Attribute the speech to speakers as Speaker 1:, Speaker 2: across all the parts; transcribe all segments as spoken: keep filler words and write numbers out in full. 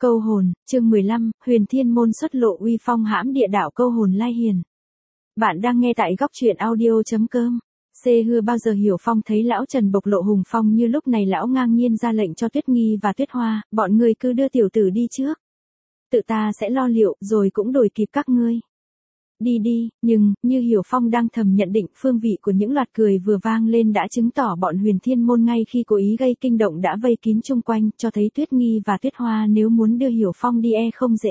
Speaker 1: Câu hồn, chương mười lăm, Huyền Thiên Môn xuất lộ uy phong hãm địa đạo câu hồn lai hiền. Bạn đang nghe tại góc truyện audio.com. C hưa bao giờ Hiểu Phong thấy lão Trần bộc lộ hùng phong như lúc này lão ngang nhiên ra lệnh cho Tuyết Nghi và Tuyết Hoa, bọn người cứ đưa tiểu tử đi trước. Tự ta sẽ lo liệu rồi cũng đổi kịp các ngươi. Đi đi, nhưng, như Hiểu Phong đang thầm nhận định phương vị của những loạt cười vừa vang lên đã chứng tỏ bọn Huyền Thiên Môn ngay khi cố ý gây kinh động đã vây kín chung quanh, cho thấy Tuyết Nghi và Tuyết Hoa nếu muốn đưa Hiểu Phong đi e không dễ.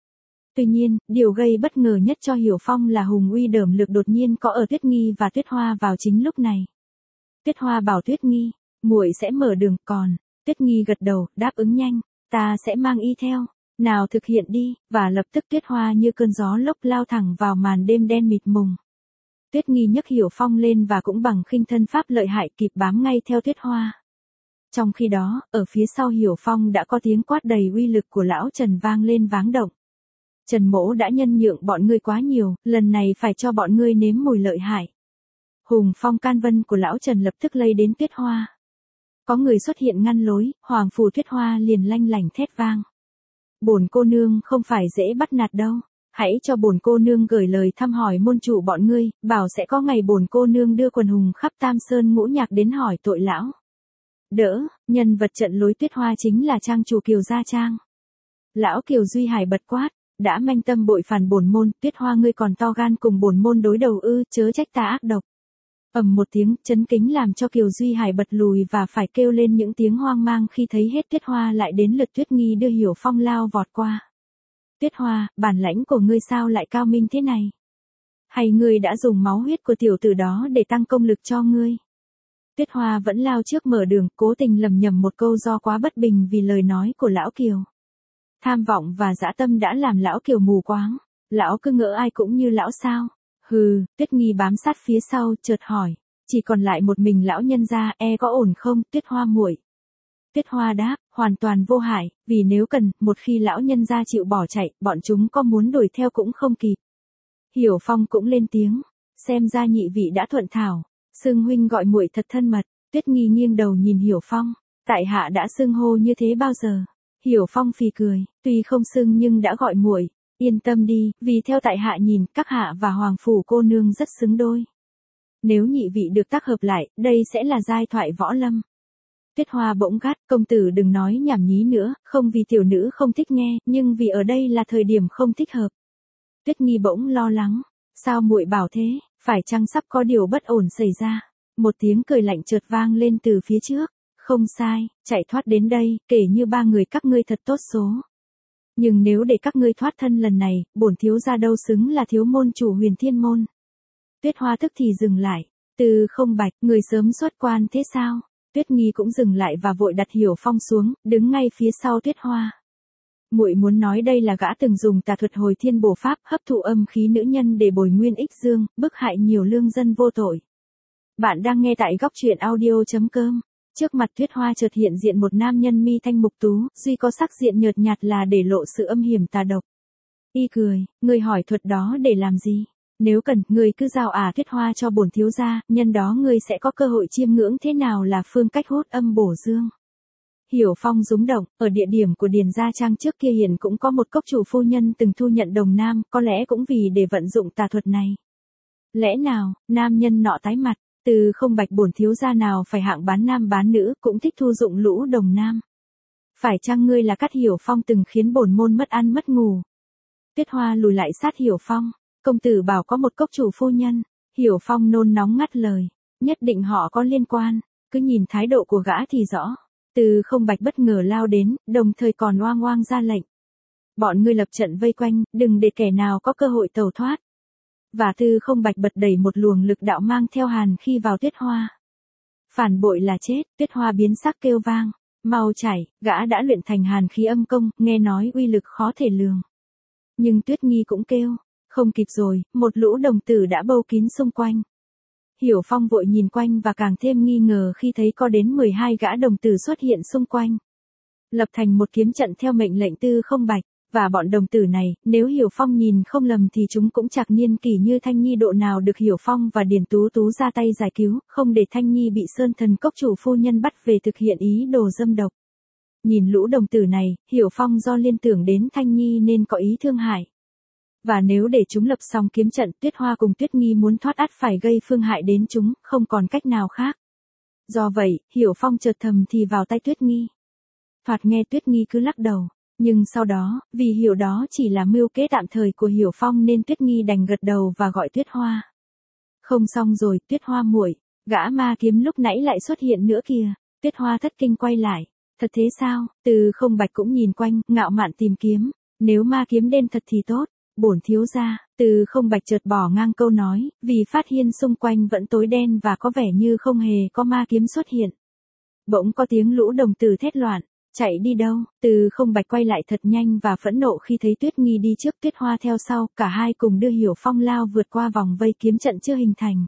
Speaker 1: Tuy nhiên, điều gây bất ngờ nhất cho Hiểu Phong là hùng uy đởm lực đột nhiên có ở Tuyết Nghi và Tuyết Hoa vào chính lúc này. Tuyết Hoa bảo Tuyết Nghi, muội sẽ mở đường, còn, Tuyết Nghi gật đầu, đáp ứng nhanh, ta sẽ mang y theo. Nào thực hiện đi, và lập tức Tuyết Hoa như cơn gió lốc lao thẳng vào màn đêm đen mịt mùng. Tuyết Nghi nhấc Hiểu Phong lên và cũng bằng khinh thân pháp lợi hại kịp bám ngay theo Tuyết Hoa. Trong khi đó, ở phía sau Hiểu Phong đã có tiếng quát đầy uy lực của lão Trần vang lên váng động. Trần Mỗ đã nhân nhượng bọn ngươi quá nhiều, lần này phải cho bọn ngươi nếm mùi lợi hại. Hùng phong can vân của lão Trần lập tức lây đến Tuyết Hoa. Có người xuất hiện ngăn lối, Hoàng phủ Tuyết Hoa liền lanh lảnh thét vang. Bổn cô nương không phải dễ bắt nạt đâu, hãy cho bổn cô nương gửi lời thăm hỏi môn chủ bọn ngươi, bảo sẽ có ngày bổn cô nương đưa quần hùng khắp Tam Sơn Ngũ Nhạc đến hỏi tội lão. Đỡ, nhân vật trận lối Tuyết Hoa chính là trang chủ Kiều Gia Trang. Lão Kiều Duy Hải bật quát, đã manh tâm bội phản bổn môn, Tuyết Hoa ngươi còn to gan cùng bổn môn đối đầu ư, chớ trách ta ác độc. Ầm một tiếng, chấn kính làm cho Kiều Duy Hải bật lùi và phải kêu lên những tiếng hoang mang khi thấy hết Tuyết Hoa lại đến lượt Tuyết Nghi đưa Hiểu Phong lao vọt qua. Tuyết Hoa, bản lãnh của ngươi sao lại cao minh thế này? Hay ngươi đã dùng máu huyết của tiểu tử đó để tăng công lực cho ngươi? Tuyết Hoa vẫn lao trước mở đường, cố tình lầm nhầm một câu do quá bất bình vì lời nói của lão Kiều. Tham vọng và dã tâm đã làm lão Kiều mù quáng, lão cứ ngỡ ai cũng như lão sao? Hừ, Tuyết Nghi bám sát phía sau, chợt hỏi, chỉ còn lại một mình lão nhân gia, e có ổn không, Tuyết Hoa muội? Tuyết Hoa đáp, hoàn toàn vô hại, vì nếu cần, một khi lão nhân gia chịu bỏ chạy, bọn chúng có muốn đuổi theo cũng không kịp. Hiểu Phong cũng lên tiếng, xem ra nhị vị đã thuận thảo, xưng huynh gọi muội thật thân mật. Tuyết Nghi nghiêng đầu nhìn Hiểu Phong, tại hạ đã xưng hô như thế bao giờ? Hiểu Phong phì cười, tuy không xưng nhưng đã gọi muội. Yên tâm đi, vì theo tại hạ nhìn, các hạ và Hoàng phủ cô nương rất xứng đôi. Nếu nhị vị được tác hợp lại, đây sẽ là giai thoại võ lâm. Tuyết Hoa bỗng gắt, công tử đừng nói nhảm nhí nữa, không vì tiểu nữ không thích nghe, nhưng vì ở đây là thời điểm không thích hợp. Tuyết Nghi bỗng lo lắng, sao muội bảo thế, phải chăng sắp có điều bất ổn xảy ra? Một tiếng cười lạnh chợt vang lên từ phía trước, không sai, chạy thoát đến đây, kể như ba người các ngươi thật tốt số. Nhưng nếu để các ngươi thoát thân lần này, bổn thiếu gia đâu xứng là thiếu môn chủ Huyền Thiên Môn. Tuyết Hoa tức thì dừng lại, từ không bạch, người sớm xuất quan thế sao? Tuyết Nghi cũng dừng lại và vội đặt Hiểu Phong xuống, đứng ngay phía sau Tuyết Hoa. Muội muốn nói đây là gã từng dùng tà thuật hồi thiên bổ pháp, hấp thụ âm khí nữ nhân để bồi nguyên ích dương, bức hại nhiều lương dân vô tội. Bạn đang nghe tại góc truyện audio.com. Trước mặt Tuyết Hoa chợt hiện diện một nam nhân mi thanh mục tú, duy có sắc diện nhợt nhạt là để lộ sự âm hiểm tà độc. Y cười, ngươi hỏi thuật đó để làm gì? Nếu cần, ngươi cứ giao ả Tuyết Hoa cho bổn thiếu gia, nhân đó ngươi sẽ có cơ hội chiêm ngưỡng thế nào là phương cách hút âm bổ dương. Hiểu Phong rúng động, ở địa điểm của Điền Gia Trang trước kia hiện cũng có một cốc chủ phu nhân từng thu nhận đồng nam, có lẽ cũng vì để vận dụng tà thuật này. Lẽ nào, nam nhân nọ tái mặt? Từ không bạch bổn thiếu gia nào phải hạng bán nam bán nữ, cũng thích thu dụng lũ đồng nam. Phải chăng ngươi là Cát Hiểu Phong từng khiến bổn môn mất ăn mất ngủ? Tuyết Hoa lùi lại sát Hiểu Phong, công tử bảo có một cốc chủ phu nhân. Hiểu Phong nôn nóng ngắt lời, nhất định họ có liên quan, cứ nhìn thái độ của gã thì rõ. Từ không bạch bất ngờ lao đến, đồng thời còn oang oang ra lệnh. Bọn ngươi lập trận vây quanh, đừng để kẻ nào có cơ hội tẩu thoát. Và Tư không bạch bật đẩy một luồng lực đạo mang theo hàn khi vào Tuyết Hoa. Phản bội là chết, Tuyết Hoa biến sắc kêu vang, mau chảy, gã đã luyện thành hàn khí âm công, nghe nói uy lực khó thể lường. Nhưng Tuyết Nghi cũng kêu, không kịp rồi, một lũ đồng tử đã bâu kín xung quanh. Hiểu Phong vội nhìn quanh và càng thêm nghi ngờ khi thấy có đến mười hai gã đồng tử xuất hiện xung quanh. Lập thành một kiếm trận theo mệnh lệnh Tư không bạch. Và bọn đồng tử này, nếu Hiểu Phong nhìn không lầm thì chúng cũng chạc niên kỷ như Thanh Nhi độ nào được Hiểu Phong và Điền Tú Tú ra tay giải cứu, không để Thanh Nhi bị Sơn Thần cốc chủ phu nhân bắt về thực hiện ý đồ dâm độc. Nhìn lũ đồng tử này, Hiểu Phong do liên tưởng đến Thanh Nhi nên có ý thương hại. Và nếu để chúng lập xong kiếm trận, Tuyết Hoa cùng Tuyết Nghi muốn thoát ắt phải gây phương hại đến chúng, không còn cách nào khác. Do vậy, Hiểu Phong chợt thầm thì vào tay Tuyết Nghi. Thoạt nghe Tuyết Nghi cứ lắc đầu, nhưng sau đó, vì hiểu đó chỉ là mưu kế tạm thời của Hiểu Phong nên Tuyết Nghi đành gật đầu và gọi Tuyết Hoa. Không xong rồi, Tuyết Hoa muội, gã ma kiếm lúc nãy lại xuất hiện nữa kìa. Tuyết Hoa thất kinh quay lại. Thật thế sao? Từ Không Bạch cũng nhìn quanh, ngạo mạn tìm kiếm. Nếu ma kiếm đen thật thì tốt. Bổn thiếu gia, Từ Không Bạch chợt bỏ ngang câu nói, vì phát hiện xung quanh vẫn tối đen và có vẻ như không hề có ma kiếm xuất hiện. Bỗng có tiếng lũ đồng tử thét loạn, chạy đi đâu? Từ Không Bạch quay lại thật nhanh và phẫn nộ khi thấy Tuyết Nghi đi trước, Tuyết Hoa theo sau, cả hai cùng đưa Hiểu Phong lao vượt qua vòng vây kiếm trận chưa hình thành.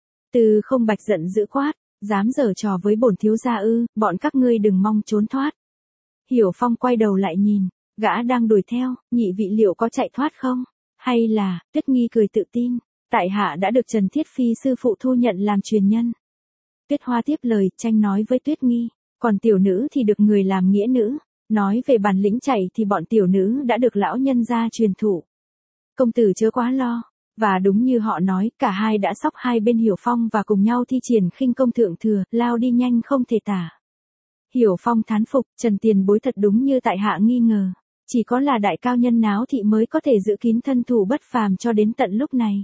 Speaker 1: Từ Không Bạch giận dữ quát, dám giở trò với bổn thiếu gia ư? Bọn các ngươi đừng mong trốn thoát. Hiểu Phong quay đầu lại nhìn, gã đang đuổi theo, nhị vị liệu có chạy thoát không? Hay là, Tuyết Nghi cười tự tin, tại hạ đã được Trần Thiết Phi sư phụ thu nhận làm truyền nhân. Tuyết Hoa tiếp lời, tranh nói với Tuyết Nghi, còn tiểu nữ thì được người làm nghĩa nữ, nói về bản lĩnh chạy thì bọn tiểu nữ đã được lão nhân gia truyền thụ. Công tử chớ quá lo, và đúng như họ nói, cả hai đã xóc hai bên Hiểu Phong và cùng nhau thi triển khinh công thượng thừa, lao đi nhanh không thể tả. Hiểu Phong thán phục, Trần tiền bối thật đúng như tại hạ nghi ngờ, chỉ có là đại cao nhân náo thị mới có thể giữ kín thân thủ bất phàm cho đến tận lúc này.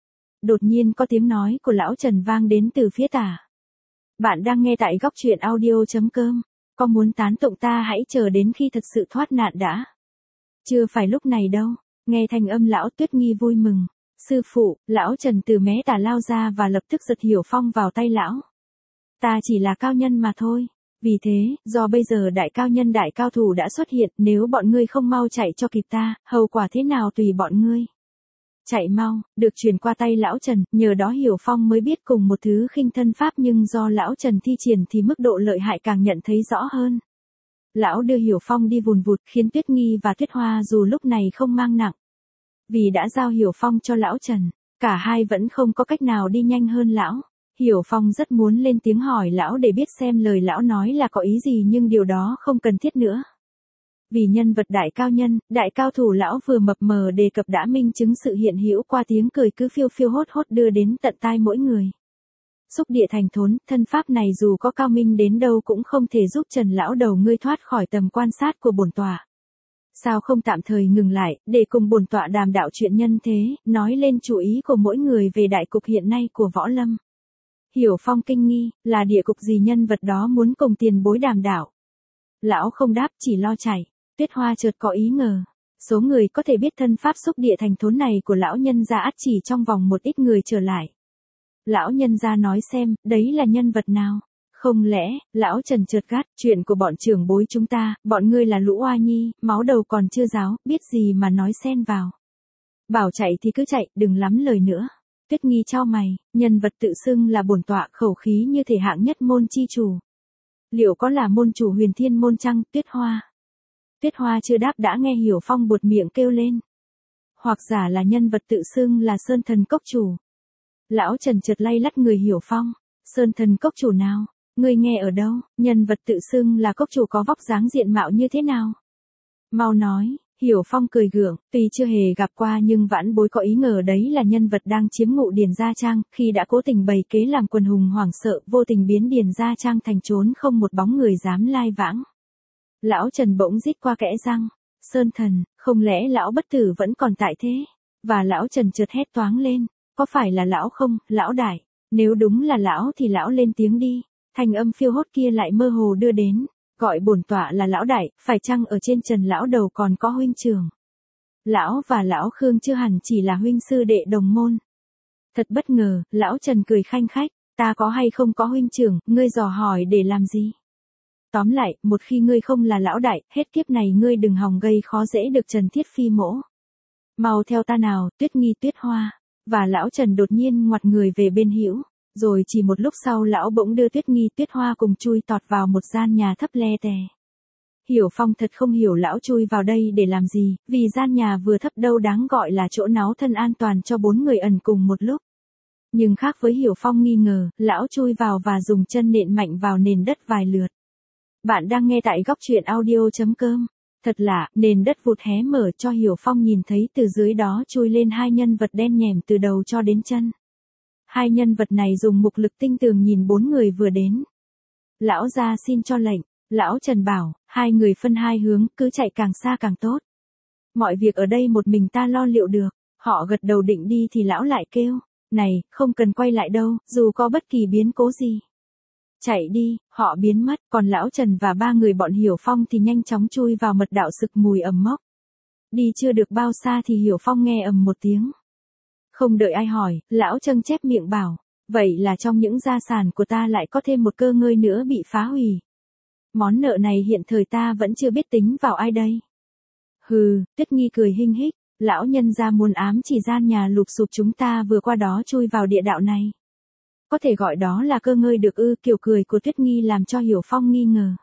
Speaker 1: Đột nhiên có tiếng nói của lão Trần vang đến từ phía tả. Bạn đang nghe tại góc truyện audio.com, có muốn tán tụng ta hãy chờ đến khi thật sự thoát nạn đã. Chưa phải lúc này đâu, nghe thanh âm lão Tuyết Nghi vui mừng. Sư phụ, lão Trần từ mé tả lao ra và lập tức giật Hiểu Phong vào tay lão. Ta chỉ là cao nhân mà thôi. Vì thế, do bây giờ đại cao nhân đại cao thủ đã xuất hiện, nếu bọn ngươi không mau chạy cho kịp ta, hậu quả thế nào tùy bọn ngươi. Chạy mau, được truyền qua tay lão Trần, nhờ đó Hiểu Phong mới biết cùng một thứ khinh thân pháp nhưng do lão Trần thi triển thì mức độ lợi hại càng nhận thấy rõ hơn. Lão đưa Hiểu Phong đi vùn vụt khiến Tuyết Nghi và Tuyết Hoa dù lúc này không mang nặng. Vì đã giao Hiểu Phong cho lão Trần, cả hai vẫn không có cách nào đi nhanh hơn lão. Hiểu Phong rất muốn lên tiếng hỏi lão để biết xem lời lão nói là có ý gì nhưng điều đó không cần thiết nữa. Vì nhân vật đại cao nhân, đại cao thủ lão vừa mập mờ đề cập đã minh chứng sự hiện hữu qua tiếng cười cứ phiêu phiêu hốt hốt đưa đến tận tai mỗi người. Xúc địa thành thốn, thân pháp này dù có cao minh đến đâu cũng không thể giúp Trần lão đầu ngươi thoát khỏi tầm quan sát của bổn tọa. Sao không tạm thời ngừng lại, để cùng bổn tọa đàm đạo chuyện nhân thế, nói lên chủ ý của mỗi người về đại cục hiện nay của võ lâm. Hiểu Phong kinh nghi, là địa cục gì nhân vật đó muốn cùng tiền bối đàm đạo. Lão không đáp chỉ lo chạy, Tuyết Hoa chợt có ý ngờ. Số người có thể biết thân pháp xúc địa thành thốn này của lão nhân gia ắt chỉ trong vòng một ít người trở lại. Lão nhân gia nói xem, đấy là nhân vật nào? Không lẽ, lão Trần chợt gắt, chuyện của bọn trưởng bối chúng ta, bọn ngươi là lũ oa nhi, máu đầu còn chưa ráo, biết gì mà nói xen vào. Bảo chạy thì cứ chạy, đừng lắm lời nữa. Tuyết Nghi chau mày, nhân vật tự xưng là bổn tọa khẩu khí như thể hạng nhất môn chi chủ. Liệu có là môn chủ Huyền Thiên môn chăng? Tuyết Hoa. Tuyết Hoa chưa đáp đã nghe Hiểu Phong buột miệng kêu lên. Hoặc giả là nhân vật tự xưng là Sơn Thần Cốc chủ. Lão Trần chợt lay lắt người Hiểu Phong. Sơn Thần Cốc chủ nào? Ngươi nghe ở đâu? Nhân vật tự xưng là cốc chủ có vóc dáng diện mạo như thế nào? Mau nói. Hiểu Phong cười gượng, tuy chưa hề gặp qua nhưng vãn bối có ý ngờ đấy là nhân vật đang chiếm ngụ Điền Gia Trang, khi đã cố tình bày kế làm quần hùng hoảng sợ, vô tình biến Điền Gia Trang thành trốn không một bóng người dám lai vãng. Lão Trần bỗng rít qua kẽ răng, Sơn Thần, không lẽ lão bất tử vẫn còn tại thế? Và lão Trần chợt hét toáng lên, có phải là lão không, lão đại? Nếu đúng là lão thì lão lên tiếng đi. Thanh âm phiêu hốt kia lại mơ hồ đưa đến. Gọi bổn tọa là lão đại, phải chăng ở trên Trần lão đầu còn có huynh trưởng? Lão và lão Khương chưa hẳn chỉ là huynh sư đệ đồng môn. Thật bất ngờ, lão Trần cười khanh khách, ta có hay không có huynh trưởng, ngươi dò hỏi để làm gì? Tóm lại, một khi ngươi không là lão đại, hết kiếp này ngươi đừng hòng gây khó dễ được Trần Thiết Phi mỗ. Mau theo ta nào, Tuyết Nghi Tuyết Hoa. Và lão Trần đột nhiên ngoặt người về bên hữu. Rồi chỉ một lúc sau lão bỗng đưa Tuyết Nghi Tuyết Hoa cùng chui tọt vào một gian nhà thấp le tè. Hiểu Phong thật không hiểu lão chui vào đây để làm gì, vì gian nhà vừa thấp đâu đáng gọi là chỗ náu thân an toàn cho bốn người ẩn cùng một lúc. Nhưng khác với Hiểu Phong nghi ngờ, lão chui vào và dùng chân nện mạnh vào nền đất vài lượt. Bạn đang nghe tại góc truyện audio.com. Thật lạ, nền đất vụt hé mở cho Hiểu Phong nhìn thấy từ dưới đó chui lên hai nhân vật đen nhèm từ đầu cho đến chân. Hai nhân vật này dùng mục lực tinh tường nhìn bốn người vừa đến. Lão gia xin cho lệnh, lão Trần bảo, hai người phân hai hướng, cứ chạy càng xa càng tốt. Mọi việc ở đây một mình ta lo liệu được. Họ gật đầu định đi thì lão lại kêu, này, không cần quay lại đâu, dù có bất kỳ biến cố gì. Chạy đi, họ biến mất, còn lão Trần và ba người bọn Hiểu Phong thì nhanh chóng chui vào mật đạo sực mùi ẩm mốc. Đi chưa được bao xa thì Hiểu Phong nghe ầm một tiếng. Không đợi ai hỏi, lão Trân chép miệng bảo, vậy là trong những gia sản của ta lại có thêm một cơ ngơi nữa bị phá hủy. Món nợ này hiện thời ta vẫn chưa biết tính vào ai đây. Hừ, Tuyết Nghi cười hinh hích, lão nhân gia muốn ám chỉ gian nhà lụp sụp chúng ta vừa qua đó chui vào địa đạo này. Có thể gọi đó là cơ ngơi được ư? Kiểu cười của Tuyết Nghi làm cho Hiểu Phong nghi ngờ.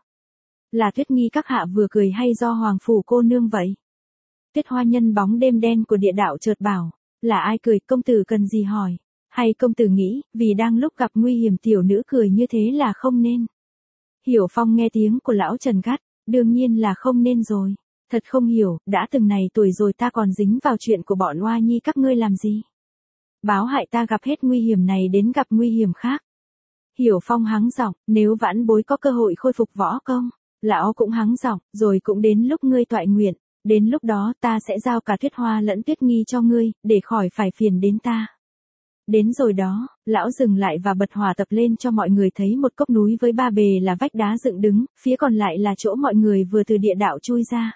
Speaker 1: Là Tuyết Nghi các hạ vừa cười hay do Hoàng Phủ cô nương vậy? Tuyết Hoa nhân bóng đêm đen của địa đạo chợt bảo, là ai cười, công tử cần gì hỏi? Hay công tử nghĩ, vì đang lúc gặp nguy hiểm tiểu nữ cười như thế là không nên? Hiểu Phong nghe tiếng của lão Trần gắt, đương nhiên là không nên rồi. Thật không hiểu, đã từng này tuổi rồi ta còn dính vào chuyện của bọn Hoa Nhi các ngươi làm gì? Báo hại ta gặp hết nguy hiểm này đến gặp nguy hiểm khác. Hiểu Phong hắng giọng, nếu vãn bối có cơ hội khôi phục võ công, lão cũng hắng giọng, rồi cũng đến lúc ngươi toại nguyện, đến lúc đó ta sẽ giao cả Tuyết Hoa lẫn Tuyết Nghi cho ngươi, để khỏi phải phiền đến ta. Đến rồi đó, lão dừng lại và bật hỏa tập lên cho mọi người thấy một cốc núi với ba bề là vách đá dựng đứng, phía còn lại là chỗ mọi người vừa từ địa đạo chui ra.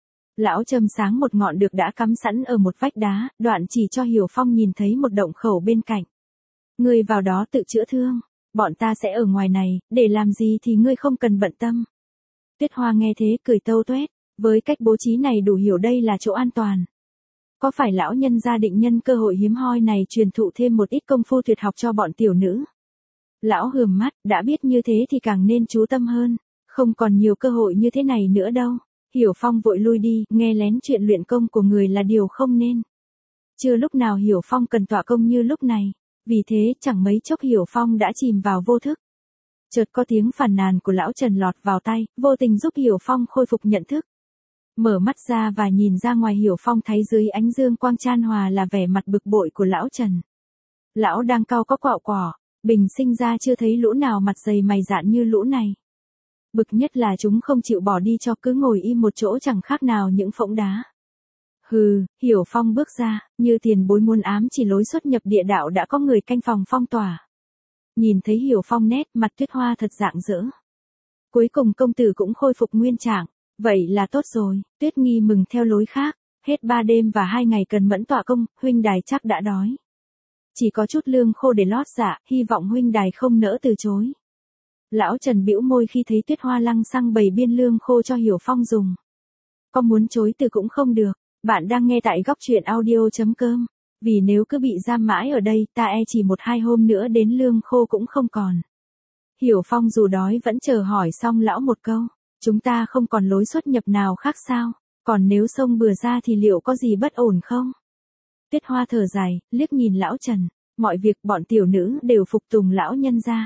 Speaker 1: Lão châm sáng một ngọn được đã cắm sẵn ở một vách đá, đoạn chỉ cho Hiểu Phong nhìn thấy một động khẩu bên cạnh. Ngươi vào đó tự chữa thương, bọn ta sẽ ở ngoài này, để làm gì thì ngươi không cần bận tâm. Tuyết Hoa nghe thế cười tâu tuét, với cách bố trí này đủ hiểu đây là chỗ an toàn. Có phải lão nhân gia định nhân cơ hội hiếm hoi này truyền thụ thêm một ít công phu tuyệt học cho bọn tiểu nữ? Lão hườm mắt, đã biết như thế thì càng nên chú tâm hơn, không còn nhiều cơ hội như thế này nữa đâu. Hiểu Phong vội lui đi, nghe lén chuyện luyện công của người là điều không nên. Chưa lúc nào Hiểu Phong cần tọa công như lúc này, vì thế chẳng mấy chốc Hiểu Phong đã chìm vào vô thức. Chợt có tiếng phàn nàn của lão Trần lọt vào tai, vô tình giúp Hiểu Phong khôi phục nhận thức. Mở mắt ra và nhìn ra ngoài Hiểu Phong thấy dưới ánh dương quang chan hòa là vẻ mặt bực bội của lão Trần. Lão đang cau có quạo quỏ, bình sinh ra chưa thấy lũ nào mặt dày mày dạn như lũ này. Bực nhất là chúng không chịu bỏ đi cho cứ ngồi im một chỗ chẳng khác nào những phỗng đá. Hừ, Hiểu Phong bước ra, như tiền bối muốn ám chỉ lối xuất nhập địa đạo đã có người canh phòng phong tỏa. Nhìn thấy Hiểu Phong nét mặt Tuyết Hoa thật rạng rỡ. Cuối cùng công tử cũng khôi phục nguyên trạng, vậy là tốt rồi. Tuyết Nghi mừng theo lối khác, hết ba đêm và hai ngày cần mẫn tọa công, huynh đài chắc đã đói. Chỉ có chút lương khô để lót dạ, hy vọng huynh đài không nỡ từ chối. Lão Trần bĩu môi khi thấy Tuyết Hoa lăng xăng bày biên lương khô cho Hiểu Phong dùng. Có muốn chối từ cũng không được. Bạn đang nghe tại góc truyện audio.com. Vì nếu cứ bị giam mãi ở đây, ta e chỉ một hai hôm nữa đến lương khô cũng không còn. Hiểu Phong dù đói vẫn chờ hỏi xong lão một câu. Chúng ta không còn lối xuất nhập nào khác sao? Còn nếu xông bừa ra thì liệu có gì bất ổn không? Tuyết Hoa thở dài, liếc nhìn lão Trần. Mọi việc bọn tiểu nữ đều phục tùng lão nhân gia.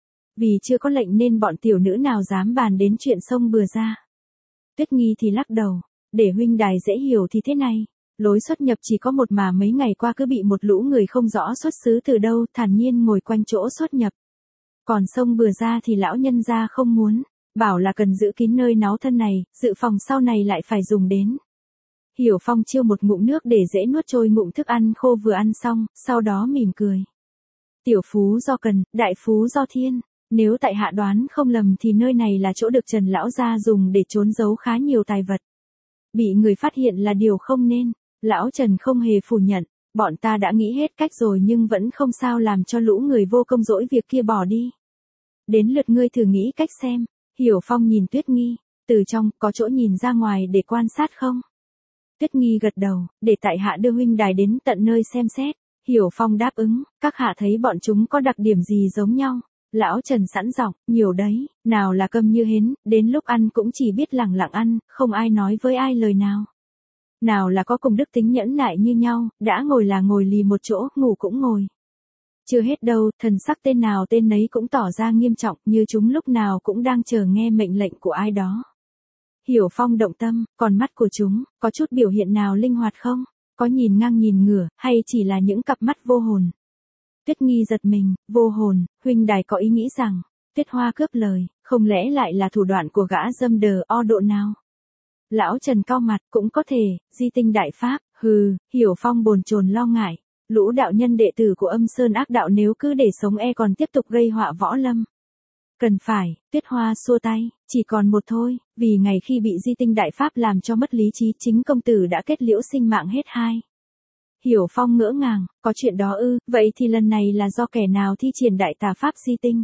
Speaker 1: Vì chưa có lệnh nên bọn tiểu nữ nào dám bàn đến chuyện xông bừa ra. Tuyết Nghi thì lắc đầu, để huynh đài dễ hiểu thì thế này, lối xuất nhập chỉ có một mà mấy ngày qua cứ bị một lũ người không rõ xuất xứ từ đâu thản nhiên ngồi quanh chỗ xuất nhập. Còn xông bừa ra thì lão nhân gia không muốn, bảo là cần giữ kín nơi náu thân này, dự phòng sau này lại phải dùng đến. Hiểu Phong chiêu một ngụm nước để dễ nuốt trôi ngụm thức ăn khô vừa ăn xong, sau đó mỉm cười. Tiểu phú do cần, đại phú do thiên. Nếu tại hạ đoán không lầm thì nơi này là chỗ được Trần lão gia dùng để trốn giấu khá nhiều tài vật. Bị người phát hiện là điều không nên. Lão Trần không hề phủ nhận, bọn ta đã nghĩ hết cách rồi nhưng vẫn không sao làm cho lũ người vô công dỗi việc kia bỏ đi. Đến lượt ngươi thử nghĩ cách xem. Hiểu Phong nhìn Tuyết Nghi, từ trong có chỗ nhìn ra ngoài để quan sát không? Tuyết Nghi gật đầu, để tại hạ đưa huynh đài đến tận nơi xem xét. Hiểu Phong đáp ứng, các hạ thấy bọn chúng có đặc điểm gì giống nhau? Lão Trần sẵn giọng, nhiều đấy, nào là câm như hến, đến lúc ăn cũng chỉ biết lẳng lặng ăn, không ai nói với ai lời nào. Nào là có cùng đức tính nhẫn nại như nhau, đã ngồi là ngồi lì một chỗ, ngủ cũng ngồi. Chưa hết đâu, thần sắc tên nào tên nấy cũng tỏ ra nghiêm trọng, như chúng lúc nào cũng đang chờ nghe mệnh lệnh của ai đó. Hiểu Phong động tâm, còn mắt của chúng, có chút biểu hiện nào linh hoạt không? Có nhìn ngang nhìn ngửa, hay chỉ là những cặp mắt vô hồn? Tuyết Nghi giật mình, vô hồn, huynh đài có ý nghĩ rằng, Tuyết Hoa cướp lời, không lẽ lại là thủ đoạn của gã dâm đờ o độ nào? Lão Trần cau mặt, cũng có thể, di tinh đại pháp, hừ, Hiểu Phong bồn chồn lo ngại. Lũ đạo nhân đệ tử của Âm Sơn ác đạo nếu cứ để sống e còn tiếp tục gây họa võ lâm. Cần phải, Tuyết Hoa xua tay, chỉ còn một thôi, vì ngày khi bị di tinh đại pháp làm cho mất lý trí chính công tử đã kết liễu sinh mạng hết hai. Hiểu Phong ngỡ ngàng, có chuyện đó ư, vậy thì lần này là do kẻ nào thi triển đại tà pháp di tinh?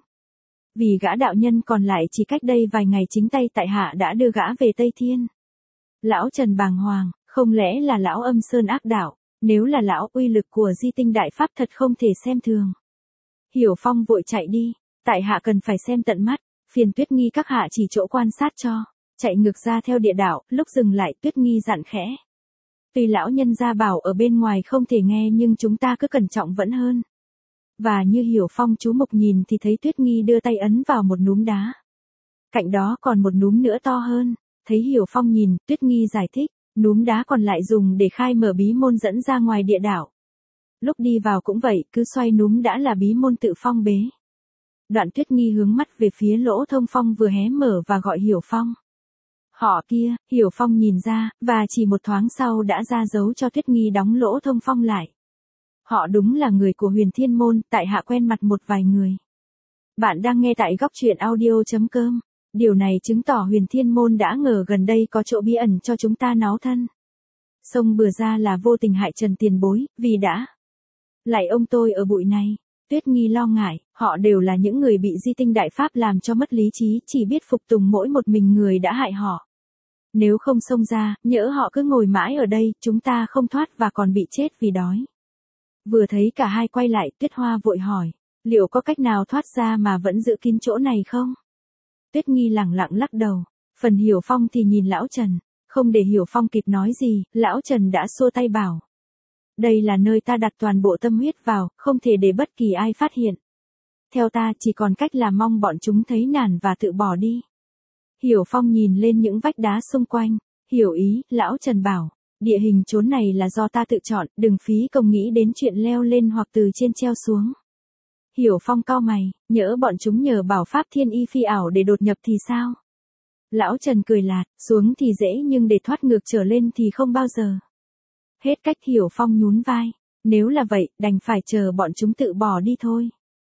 Speaker 1: Vì gã đạo nhân còn lại chỉ cách đây vài ngày chính tay tại hạ đã đưa gã về Tây Thiên. Lão Trần bàng hoàng, không lẽ là lão Âm Sơn ác đạo? Nếu là lão, uy lực của di tinh đại pháp thật không thể xem thường. Hiểu Phong vội chạy đi, tại hạ cần phải xem tận mắt, phiền Tuyết Nghi các hạ chỉ chỗ quan sát cho. Chạy ngược ra theo địa đạo, lúc dừng lại Tuyết Nghi dặn khẽ. Tuy lão nhân gia bảo ở bên ngoài không thể nghe nhưng chúng ta cứ cẩn trọng vẫn hơn. Và như Hiểu Phong chú mục nhìn thì thấy Tuyết Nghi đưa tay ấn vào một núm đá. Cạnh đó còn một núm nữa to hơn, thấy Hiểu Phong nhìn, Tuyết Nghi giải thích. Núm đá còn lại dùng để khai mở bí môn dẫn ra ngoài địa đảo. Lúc đi vào cũng vậy, cứ xoay núm đã là bí môn tự phong bế. Đoạn Tuyết Nghi hướng mắt về phía lỗ thông phong vừa hé mở và gọi Hiểu Phong. Họ kia, Hiểu Phong nhìn ra, và chỉ một thoáng sau đã ra dấu cho Tuyết Nghi đóng lỗ thông phong lại. Họ đúng là người của Huyền Thiên Môn, tại hạ quen mặt một vài người. Bạn đang nghe tại góc truyện audio chấm com. Điều này chứng tỏ Huyền Thiên Môn đã ngờ gần đây có chỗ bí ẩn cho chúng ta náo thân. Sông bừa ra là vô tình hại Trần tiền bối, vì đã lại ông tôi ở bụi này. Tuyết Nghi lo ngại, họ đều là những người bị di tinh đại pháp làm cho mất lý trí, chỉ biết phục tùng mỗi một mình người đã hại họ. Nếu không xông ra, nhỡ họ cứ ngồi mãi ở đây, chúng ta không thoát và còn bị chết vì đói. Vừa thấy cả hai quay lại, Tuyết Hoa vội hỏi, liệu có cách nào thoát ra mà vẫn giữ kín chỗ này không? Tuyết Nghi lẳng lặng lắc đầu, phần Hiểu Phong thì nhìn lão Trần, không để Hiểu Phong kịp nói gì, lão Trần đã xua tay bảo. Đây là nơi ta đặt toàn bộ tâm huyết vào, không thể để bất kỳ ai phát hiện. Theo ta chỉ còn cách là mong bọn chúng thấy nản và tự bỏ đi. Hiểu Phong nhìn lên những vách đá xung quanh, hiểu ý, lão Trần bảo, địa hình chốn này là do ta tự chọn, đừng phí công nghĩ đến chuyện leo lên hoặc từ trên treo xuống. Hiểu Phong cau mày, nhỡ bọn chúng nhờ bảo pháp thiên y phi ảo để đột nhập thì sao? Lão Trần cười lạt, xuống thì dễ nhưng để thoát ngược trở lên thì không bao giờ. Hết cách. Hiểu Phong nhún vai, nếu là vậy, đành phải chờ bọn chúng tự bỏ đi thôi.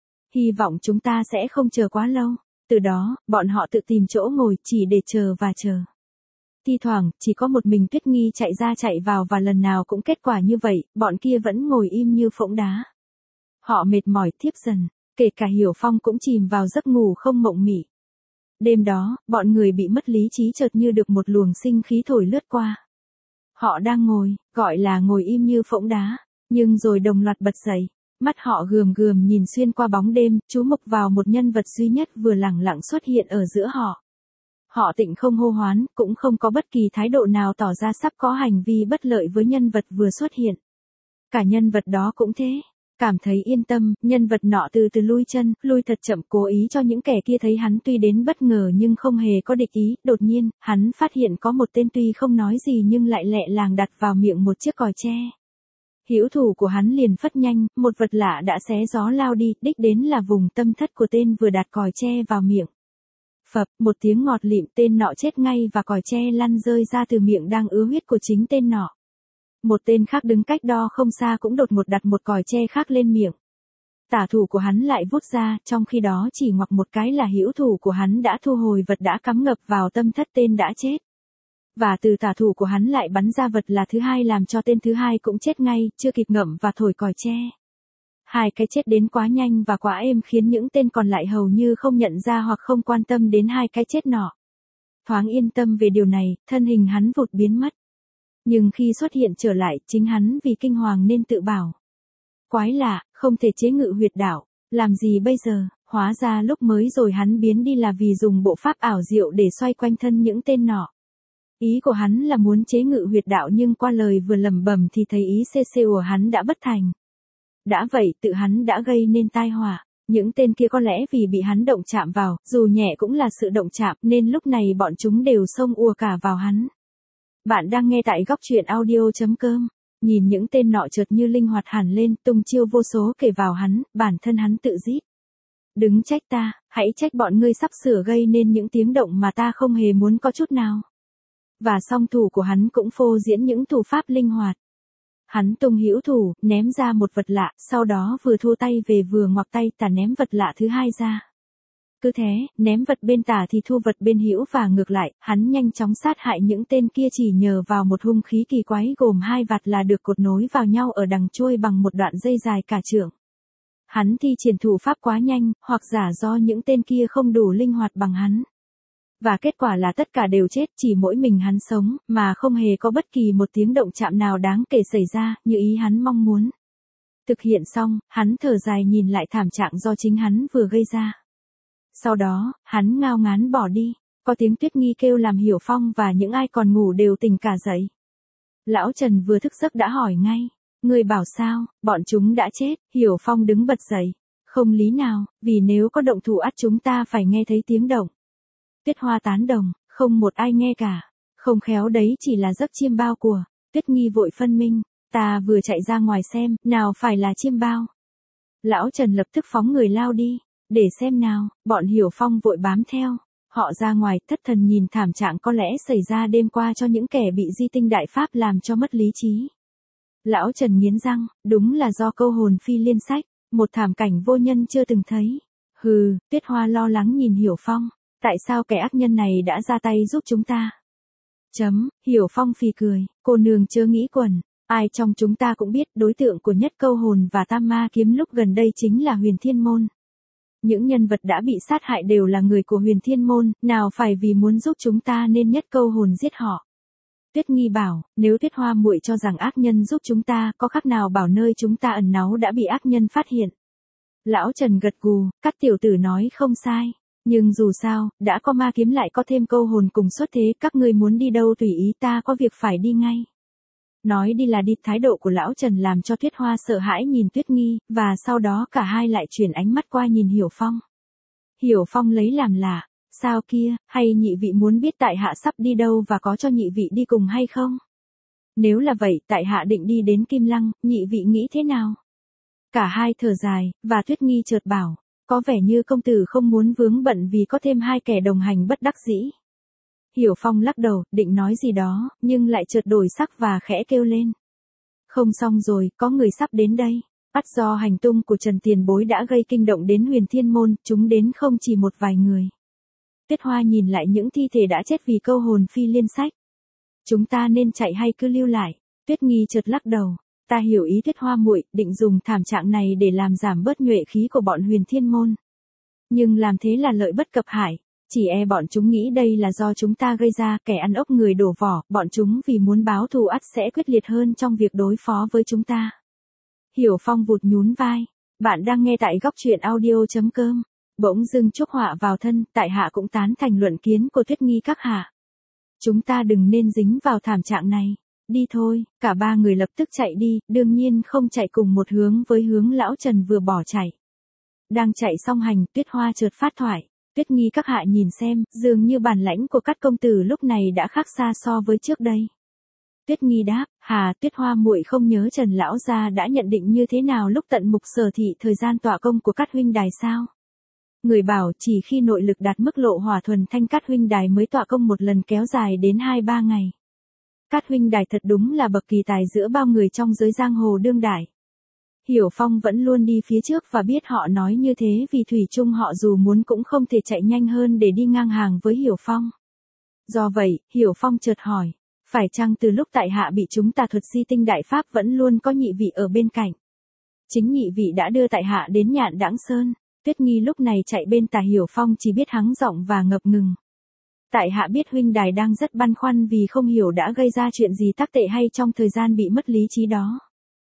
Speaker 1: Hy vọng chúng ta sẽ không chờ quá lâu, từ đó, bọn họ tự tìm chỗ ngồi chỉ để chờ và chờ. Thi thoảng, chỉ có một mình Tuyết Nghi chạy ra chạy vào và lần nào cũng kết quả như vậy, bọn kia vẫn ngồi im như phỗng đá. Họ mệt mỏi thiếp dần, kể cả Hiểu Phong cũng chìm vào giấc ngủ không mộng mị. Đêm đó, bọn người bị mất lý trí chợt như được một luồng sinh khí thổi lướt qua. Họ đang ngồi, gọi là ngồi im như phỗng đá, nhưng rồi đồng loạt bật dậy, mắt họ gườm gườm nhìn xuyên qua bóng đêm, chú mục vào một nhân vật duy nhất vừa lẳng lặng xuất hiện ở giữa họ. Họ tịnh không hô hoán, cũng không có bất kỳ thái độ nào tỏ ra sắp có hành vi bất lợi với nhân vật vừa xuất hiện. Cả nhân vật đó cũng thế. Cảm thấy yên tâm, nhân vật nọ từ từ lui chân, lui thật chậm, cố ý cho những kẻ kia thấy hắn tuy đến bất ngờ nhưng không hề có địch ý. Đột nhiên, hắn phát hiện có một tên tuy không nói gì nhưng lại lẹ làng đặt vào miệng một chiếc còi tre. Hữu thủ của hắn liền phất nhanh, một vật lạ đã xé gió lao đi, đích đến là vùng tâm thất của tên vừa đặt còi tre vào miệng. Phập, một tiếng ngọt lịm, tên nọ chết ngay và còi tre lăn rơi ra từ miệng đang ứa huyết của chính tên nọ. Một tên khác đứng cách đó không xa cũng đột ngột đặt một còi tre khác lên miệng. Tả thủ của hắn lại vút ra, trong khi đó chỉ ngoặc một cái là hữu thủ của hắn đã thu hồi vật đã cắm ngập vào tâm thất tên đã chết. Và từ tả thủ của hắn lại bắn ra vật là thứ hai làm cho tên thứ hai cũng chết ngay, chưa kịp ngậm và thổi còi tre. Hai cái chết đến quá nhanh và quá êm khiến những tên còn lại hầu như không nhận ra hoặc không quan tâm đến hai cái chết nọ. Thoáng yên tâm về điều này, thân hình hắn vụt biến mất. Nhưng khi xuất hiện trở lại, chính hắn vì kinh hoàng nên tự bảo. Quái lạ, không thể chế ngự huyệt đạo, làm gì bây giờ? Hóa ra lúc mới rồi hắn biến đi là vì dùng bộ pháp ảo diệu để xoay quanh thân những tên nọ. Ý của hắn là muốn chế ngự huyệt đạo nhưng qua lời vừa lẩm bẩm thì thấy ý xê xê của hắn đã bất thành. Đã vậy tự hắn đã gây nên tai họa. Những tên kia có lẽ vì bị hắn động chạm vào, dù nhẹ cũng là sự động chạm, nên lúc này bọn chúng đều xông ùa cả vào hắn. Bạn đang nghe tại góc truyện audio.com. Nhìn những tên nọ chợt như linh hoạt hẳn lên, tung chiêu vô số kể vào hắn, bản thân hắn tự rít. Đừng trách ta, hãy trách bọn ngươi sắp sửa gây nên những tiếng động mà ta không hề muốn có chút nào. Và song thủ của hắn cũng phô diễn những thủ pháp linh hoạt. Hắn tung hữu thủ, ném ra một vật lạ, sau đó vừa thu tay về vừa ngoặc tay tả ném vật lạ thứ hai ra. Cứ thế, ném vật bên tả thì thu vật bên hữu và ngược lại, hắn nhanh chóng sát hại những tên kia chỉ nhờ vào một hung khí kỳ quái gồm hai vạt là được cột nối vào nhau ở đằng chuôi bằng một đoạn dây dài cả trượng. Hắn thi triển thủ pháp quá nhanh, hoặc giả do những tên kia không đủ linh hoạt bằng hắn. Và kết quả là tất cả đều chết, chỉ mỗi mình hắn sống, mà không hề có bất kỳ một tiếng động chạm nào đáng kể xảy ra, như ý hắn mong muốn. Thực hiện xong, hắn thở dài nhìn lại thảm trạng do chính hắn vừa gây ra. Sau đó, hắn ngao ngán bỏ đi, có tiếng Tuyết Nghi kêu làm Hiểu Phong và những ai còn ngủ đều tỉnh cả dậy. Lão Trần vừa thức giấc đã hỏi ngay, người bảo sao, bọn chúng đã chết, Hiểu Phong đứng bật dậy, không lý nào, vì nếu có động thủ ắt chúng ta phải nghe thấy tiếng động. Tuyết Hoa tán đồng, không một ai nghe cả, không khéo đấy chỉ là giấc chiêm bao của, Tuyết Nghi vội phân minh, ta vừa chạy ra ngoài xem, nào phải là chiêm bao. Lão Trần lập tức phóng người lao đi, để xem nào, bọn Hiểu Phong vội bám theo, họ ra ngoài thất thần nhìn thảm trạng có lẽ xảy ra đêm qua cho những kẻ bị di tinh đại pháp làm cho mất lý trí. Lão Trần nghiến răng, đúng là do câu hồn phi liên sách, một thảm cảnh vô nhân chưa từng thấy. Hừ, Tuyết Hoa lo lắng nhìn Hiểu Phong. Tại sao kẻ ác nhân này đã ra tay giúp chúng ta? Chấm, Hiểu Phong phì cười, cô nương chớ nghĩ quẩn, ai trong chúng ta cũng biết đối tượng của nhất câu hồn và tam ma kiếm lúc gần đây chính là Huyền Thiên Môn. Những nhân vật đã bị sát hại đều là người của Huyền Thiên Môn, nào phải vì muốn giúp chúng ta nên nhất câu hồn giết họ. Tuyết Nghi bảo, nếu Tuyết Hoa muội cho rằng ác nhân giúp chúng ta, có khác nào bảo nơi chúng ta ẩn náu đã bị ác nhân phát hiện. Lão Trần gật gù, các tiểu tử nói không sai. Nhưng dù sao, đã có ma kiếm lại có thêm câu hồn cùng xuất thế, các ngươi muốn đi đâu tùy ý, ta có việc phải đi ngay. Nói đi là đi, thái độ của Lão Trần làm cho Tuyết Hoa sợ hãi nhìn Tuyết Nghi, và sau đó cả hai lại chuyển ánh mắt qua nhìn Hiểu Phong. Hiểu Phong lấy làm lạ, sao kia, hay nhị vị muốn biết tại hạ sắp đi đâu và có cho nhị vị đi cùng hay không? Nếu là vậy, tại hạ định đi đến Kim Lăng, nhị vị nghĩ thế nào? Cả hai thở dài, và Tuyết Nghi chợt bảo. Có vẻ như công tử không muốn vướng bận vì có thêm hai kẻ đồng hành bất đắc dĩ. Hiểu Phong lắc đầu, định nói gì đó, nhưng lại chợt đổi sắc và khẽ kêu lên. Không xong rồi, có người sắp đến đây. Ắt do hành tung của Trần Tiền Bối đã gây kinh động đến Huyền Thiên Môn, chúng đến không chỉ một vài người. Tuyết Hoa nhìn lại những thi thể đã chết vì câu hồn phi liên sách. Chúng ta nên chạy hay cứ lưu lại? Tuyết Nghi chợt lắc đầu. Ta hiểu ý Tuyết Hoa muội, định dùng thảm trạng này để làm giảm bớt nhuệ khí của bọn Huyền Thiên Môn. Nhưng làm thế là lợi bất cập hại, chỉ e bọn chúng nghĩ đây là do chúng ta gây ra, kẻ ăn ốc người đổ vỏ, bọn chúng vì muốn báo thù ắt sẽ quyết liệt hơn trong việc đối phó với chúng ta. Hiểu Phong vụt nhún vai, bạn đang nghe tại góc truyện audio.com. Bỗng dưng chuốc họa vào thân, tại hạ cũng tán thành luận kiến của Tuyết Nghi các hạ. Chúng ta đừng nên dính vào thảm trạng này. Đi thôi, cả ba người lập tức chạy đi, đương nhiên không chạy cùng một hướng với hướng Lão Trần vừa bỏ chạy. Đang chạy xong hành, Tuyết Hoa chợt phát thoại, Tuyết Nghi các hạ nhìn xem, dường như bản lãnh của các công tử lúc này đã khác xa so với trước đây. Tuyết Nghi đáp, hà, Tuyết Hoa muội không nhớ Trần lão gia đã nhận định như thế nào lúc tận mục sở thị thời gian tọa công của các huynh đài sao? Người bảo chỉ khi nội lực đạt mức lộ hỏa thuần thanh các huynh đài mới tọa công một lần kéo dài đến hai ba ngày. Cát huynh đài thật đúng là bậc kỳ tài giữa bao người trong giới giang hồ đương đại. Hiểu Phong vẫn luôn đi phía trước và biết họ nói như thế vì thủy chung họ dù muốn cũng không thể chạy nhanh hơn để đi ngang hàng với Hiểu Phong. Do vậy, Hiểu Phong chợt hỏi, phải chăng từ lúc tại hạ bị chúng tà thuật di tinh đại pháp vẫn luôn có nhị vị ở bên cạnh? Chính nhị vị đã đưa tại hạ đến Nhạn Đãng Sơn. Tuyết Nghi lúc này chạy bên tà Hiểu Phong chỉ biết hắng giọng và ngập ngừng. Tại hạ biết huynh đài đang rất băn khoăn vì không hiểu đã gây ra chuyện gì tắc tệ hay trong thời gian bị mất lý trí đó.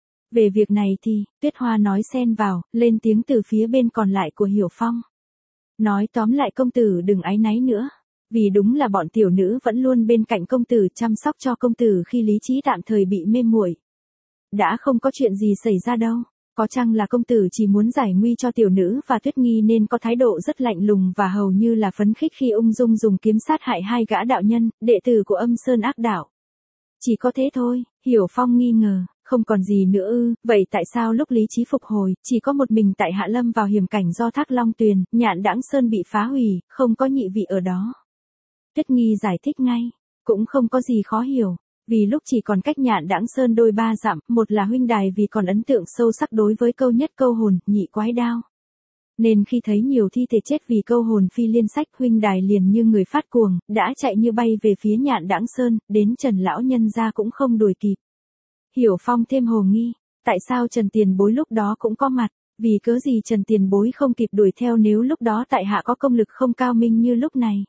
Speaker 1: Về việc này thì, Tuyết Hoa nói xen vào, lên tiếng từ phía bên còn lại của Hiểu Phong. Nói tóm lại công tử đừng áy náy nữa. Vì đúng là bọn tiểu nữ vẫn luôn bên cạnh công tử chăm sóc cho công tử khi lý trí tạm thời bị mê muội. Đã không có chuyện gì xảy ra đâu. Có chăng là công tử chỉ muốn giải nguy cho tiểu nữ và Tuyết Nghi nên có thái độ rất lạnh lùng và hầu như là phấn khích khi ung dung dùng kiếm sát hại hai gã đạo nhân, đệ tử của Âm Sơn Ác Đạo. Chỉ có thế thôi, Hiểu Phong nghi ngờ, không còn gì nữa ư, vậy tại sao lúc lý trí phục hồi, chỉ có một mình tại hạ lâm vào hiểm cảnh do Thác Long Tuyền, Nhạn Đãng Sơn bị phá hủy, không có nhị vị ở đó. Tuyết Nghi giải thích ngay, cũng không có gì khó hiểu. Vì lúc chỉ còn cách Nhạn Đãng Sơn đôi ba dặm, một là huynh đài vì còn ấn tượng sâu sắc đối với câu nhất câu hồn, nhị quái đao. Nên khi thấy nhiều thi thể chết vì câu hồn phi liên sách, huynh đài liền như người phát cuồng, đã chạy như bay về phía Nhạn Đãng Sơn, đến Trần lão nhân gia cũng không đuổi kịp. Hiểu Phong thêm hồ nghi, tại sao Trần Tiền Bối lúc đó cũng có mặt, vì cớ gì Trần Tiền Bối không kịp đuổi theo nếu lúc đó tại hạ có công lực không cao minh như lúc này.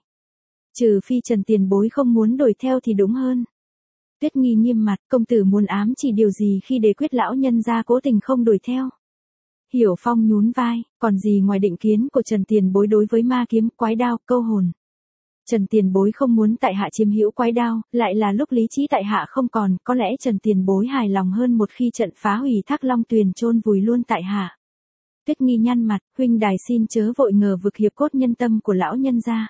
Speaker 1: Trừ phi Trần Tiền Bối không muốn đuổi theo thì đúng hơn. Tuyết Nghi nghiêm mặt, công tử muốn ám chỉ điều gì khi để quyết lão nhân gia cố tình không đuổi theo. Hiểu Phong nhún vai, còn gì ngoài định kiến của Trần Tiền Bối đối với ma kiếm, quái đao, câu hồn. Trần Tiền Bối không muốn tại hạ chiếm hữu quái đao, lại là lúc lý trí tại hạ không còn, có lẽ Trần Tiền Bối hài lòng hơn một khi trận phá hủy Thác Long Tuyền chôn vùi luôn tại hạ. Tuyết Nghi nhăn mặt, huynh đài xin chớ vội ngờ vực hiệp cốt nhân tâm của lão nhân gia.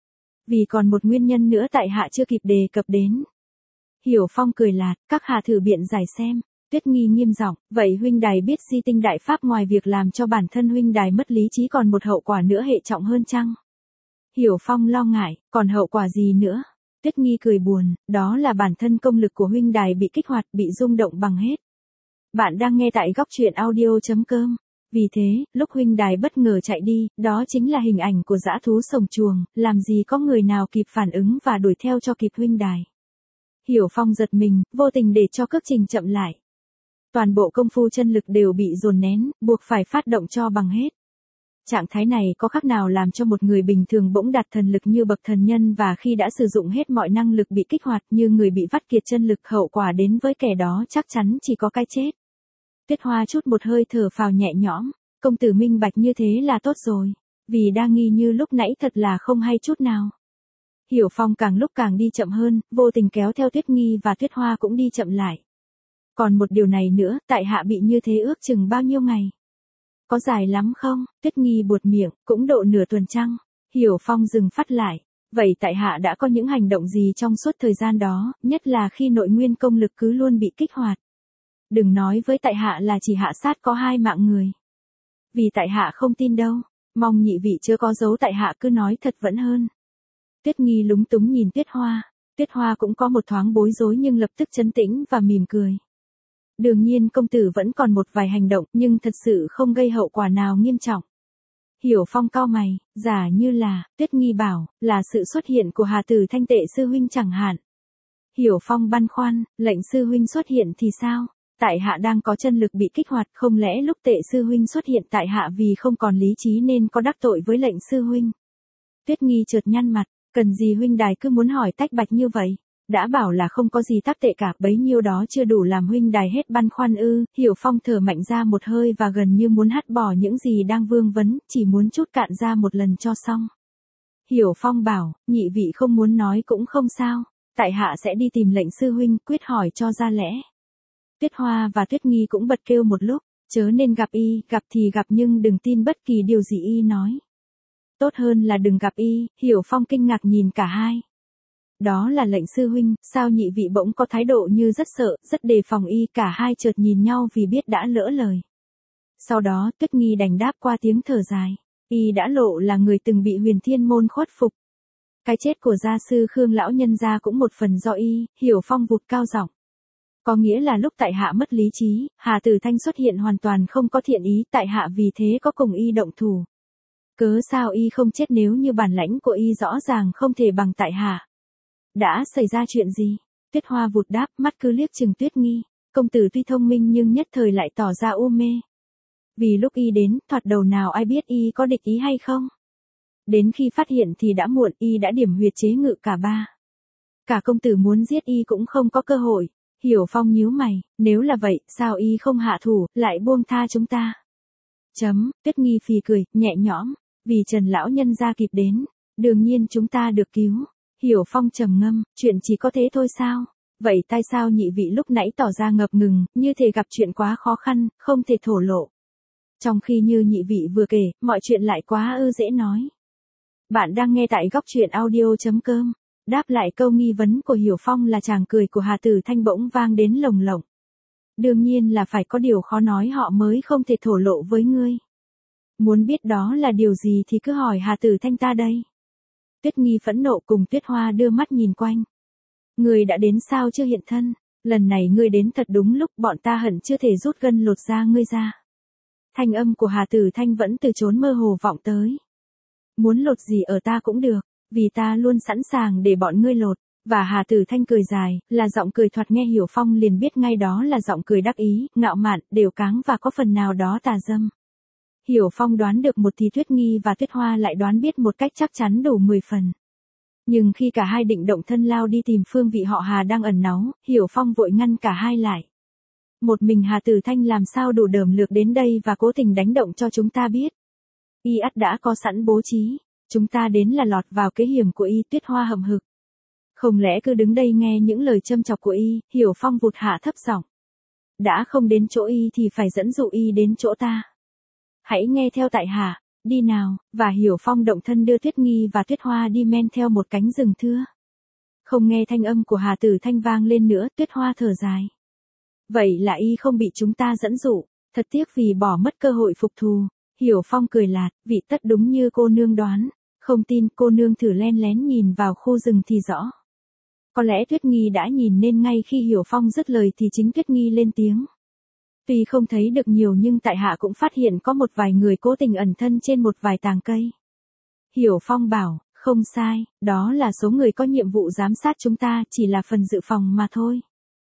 Speaker 1: Vì còn một nguyên nhân nữa tại hạ chưa kịp đề cập đến. Hiểu Phong cười lạt, các hạ thử biện giải xem. Tuyết Nghi nghiêm giọng, vậy huynh đài biết di tinh đại pháp ngoài việc làm cho bản thân huynh đài mất lý trí còn một hậu quả nữa hệ trọng hơn chăng? Hiểu Phong lo ngại, còn hậu quả gì nữa? Tuyết Nghi cười buồn, đó là bản thân công lực của huynh đài bị kích hoạt, bị rung động bằng hết. Bạn đang nghe tại góc truyện audio.com. Vì thế, lúc huynh đài bất ngờ chạy đi, đó chính là hình ảnh của dã thú sổng chuồng, làm gì có người nào kịp phản ứng và đuổi theo cho kịp huynh đài. Hiểu Phong giật mình, vô tình để cho cước trình chậm lại. Toàn bộ công phu chân lực đều bị dồn nén, buộc phải phát động cho bằng hết. Trạng thái này có khác nào làm cho một người bình thường bỗng đạt thần lực như bậc thần nhân và khi đã sử dụng hết mọi năng lực bị kích hoạt như người bị vắt kiệt chân lực, hậu quả đến với kẻ đó chắc chắn chỉ có cái chết. Tuyết Hoa chút một hơi thở phào nhẹ nhõm, công tử minh bạch như thế là tốt rồi, vì đa nghi như lúc nãy thật là không hay chút nào. Hiểu Phong càng lúc càng đi chậm hơn, vô tình kéo theo Tuyết Nghi và Tuyết Hoa cũng đi chậm lại. Còn một điều này nữa, tại hạ bị như thế ước chừng bao nhiêu ngày? Có dài lắm không? Tuyết Nghi buột miệng, cũng độ nửa tuần trăng. Hiểu Phong dừng phát lại. Vậy tại hạ đã có những hành động gì trong suốt thời gian đó, nhất là khi nội nguyên công lực cứ luôn bị kích hoạt? Đừng nói với tại hạ là chỉ hạ sát có hai mạng người. Vì tại hạ không tin đâu, mong nhị vị chưa có dấu tại hạ cứ nói thật vẫn hơn. Tuyết Nghi lúng túng nhìn Tuyết Hoa. Tuyết Hoa cũng có một thoáng bối rối nhưng lập tức trấn tĩnh và mỉm cười. Đương nhiên công tử vẫn còn một vài hành động nhưng thật sự không gây hậu quả nào nghiêm trọng. Hiểu Phong cau mày, giả như là, Tuyết Nghi bảo, là sự xuất hiện của Hà Tử Thanh Tệ sư huynh chẳng hạn. Hiểu Phong băn khoăn, lệnh sư huynh xuất hiện thì sao? Tại hạ đang có chân lực bị kích hoạt, không lẽ lúc Tệ sư huynh xuất hiện tại hạ vì không còn lý trí nên có đắc tội với lệnh sư huynh? Tuyết Nghi chợt nhăn mặt, cần gì huynh đài cứ muốn hỏi tách bạch như vậy? Đã bảo là không có gì tác tệ cả, bấy nhiêu đó chưa đủ làm huynh đài hết băn khoăn ư? Hiểu Phong thở mạnh ra một hơi và gần như muốn hắt bỏ những gì đang vương vấn, chỉ muốn trút cạn ra một lần cho xong. Hiểu Phong bảo, nhị vị không muốn nói cũng không sao, tại hạ sẽ đi tìm lệnh sư huynh quyết hỏi cho ra lẽ. Tuyết Hoa và Tuyết Nghi cũng bật kêu một lúc, chớ nên gặp y, gặp thì gặp nhưng đừng tin bất kỳ điều gì y nói. Tốt hơn là đừng gặp y. Hiểu Phong kinh ngạc nhìn cả hai. Đó là lệnh sư huynh, sao nhị vị bỗng có thái độ như rất sợ, rất đề phòng y? Cả hai chợt nhìn nhau vì biết đã lỡ lời. Sau đó Tuyết Nghi đành đáp qua tiếng thở dài. Y đã lộ là người từng bị Huyền Thiên môn khuất phục. Cái chết của gia sư Khương lão nhân gia cũng một phần do y. Hiểu Phong vụt cao giọng. Có nghĩa là lúc tại hạ mất lý trí, Hà Tử Thanh xuất hiện hoàn toàn không có thiện ý, tại hạ vì thế có cùng y động thủ. Cớ sao y không chết nếu như bản lãnh của y rõ ràng không thể bằng tại hạ? Đã xảy ra chuyện gì? Tuyết Hoa vụt đáp, mắt cứ liếc chừng Tuyết Nghi. Công tử tuy thông minh nhưng nhất thời lại tỏ ra u mê. Vì lúc y đến, thoạt đầu nào ai biết y có địch ý hay không? Đến khi phát hiện thì đã muộn, y đã điểm huyệt chế ngự cả ba. Cả công tử muốn giết y cũng không có cơ hội. Hiểu Phong nhíu mày, nếu là vậy, sao y không hạ thủ, lại buông tha chúng ta? Chấm, Tuyết Nghi phì cười, nhẹ nhõm, vì Trần lão nhân gia kịp đến, đương nhiên chúng ta được cứu. Hiểu Phong trầm ngâm, chuyện chỉ có thế thôi sao? Vậy tại sao nhị vị lúc nãy tỏ ra ngập ngừng, như thể gặp chuyện quá khó khăn, không thể thổ lộ? Trong khi như nhị vị vừa kể, mọi chuyện lại quá ư dễ nói. Bạn đang nghe tại góc truyện audio.com. Đáp lại câu nghi vấn của Hiểu Phong là chàng cười của Hà Tử Thanh bỗng vang đến lồng lộng. Đương nhiên là phải có điều khó nói họ mới không thể thổ lộ với ngươi. Muốn biết đó là điều gì thì cứ hỏi Hà Tử Thanh ta đây. Tuyết Nghi phẫn nộ cùng Tuyết Hoa đưa mắt nhìn quanh. Ngươi đã đến sao chưa hiện thân, lần này ngươi đến thật đúng lúc, bọn ta hận chưa thể rút gân lột da ngươi ra. Thanh âm của Hà Tử Thanh vẫn từ chốn mơ hồ vọng tới. Muốn lột gì ở ta cũng được, vì ta luôn sẵn sàng để bọn ngươi lột. Và Hà Tử Thanh cười dài, là giọng cười thoạt nghe Hiểu Phong liền biết ngay đó là giọng cười đắc ý, ngạo mạn, đều cáng và có phần nào đó tà dâm. Hiểu Phong đoán được một thì Tuyết Nghi và Tuyết Hoa lại đoán biết một cách chắc chắn đủ mười phần. Nhưng khi cả hai định động thân lao đi tìm phương vị họ Hà đang ẩn náu, Hiểu Phong vội ngăn cả hai lại. Một mình Hà Tử Thanh làm sao đủ đờm lược đến đây và cố tình đánh động cho chúng ta biết. Y ắt đã có sẵn bố trí, chúng ta đến là lọt vào kế hiểm của Y. Tuyết Hoa hậm hực. Không lẽ cứ đứng đây nghe những lời châm chọc của Y? Hiểu Phong vụt hạ thấp giọng. Đã không đến chỗ Y thì phải dẫn dụ Y đến chỗ ta. Hãy nghe theo tại hạ, đi nào. Và Hiểu Phong động thân đưa Tuyết Nghi và Tuyết Hoa đi men theo một cánh rừng thưa. Không nghe thanh âm của Hà Tử Thanh vang lên nữa, Tuyết Hoa thở dài. Vậy là Y không bị chúng ta dẫn dụ, thật tiếc vì bỏ mất cơ hội phục thù. Hiểu Phong cười lạt, vị tất đúng như cô nương đoán. Không tin, cô nương thử len lén nhìn vào khu rừng thì rõ. Có lẽ Tuyết Nghi đã nhìn nên ngay khi Hiểu Phong dứt lời thì chính Tuyết Nghi lên tiếng. Tuy không thấy được nhiều nhưng tại hạ cũng phát hiện có một vài người cố tình ẩn thân trên một vài tàng cây. Hiểu Phong bảo, không sai, đó là số người có nhiệm vụ giám sát chúng ta, chỉ là phần dự phòng mà thôi.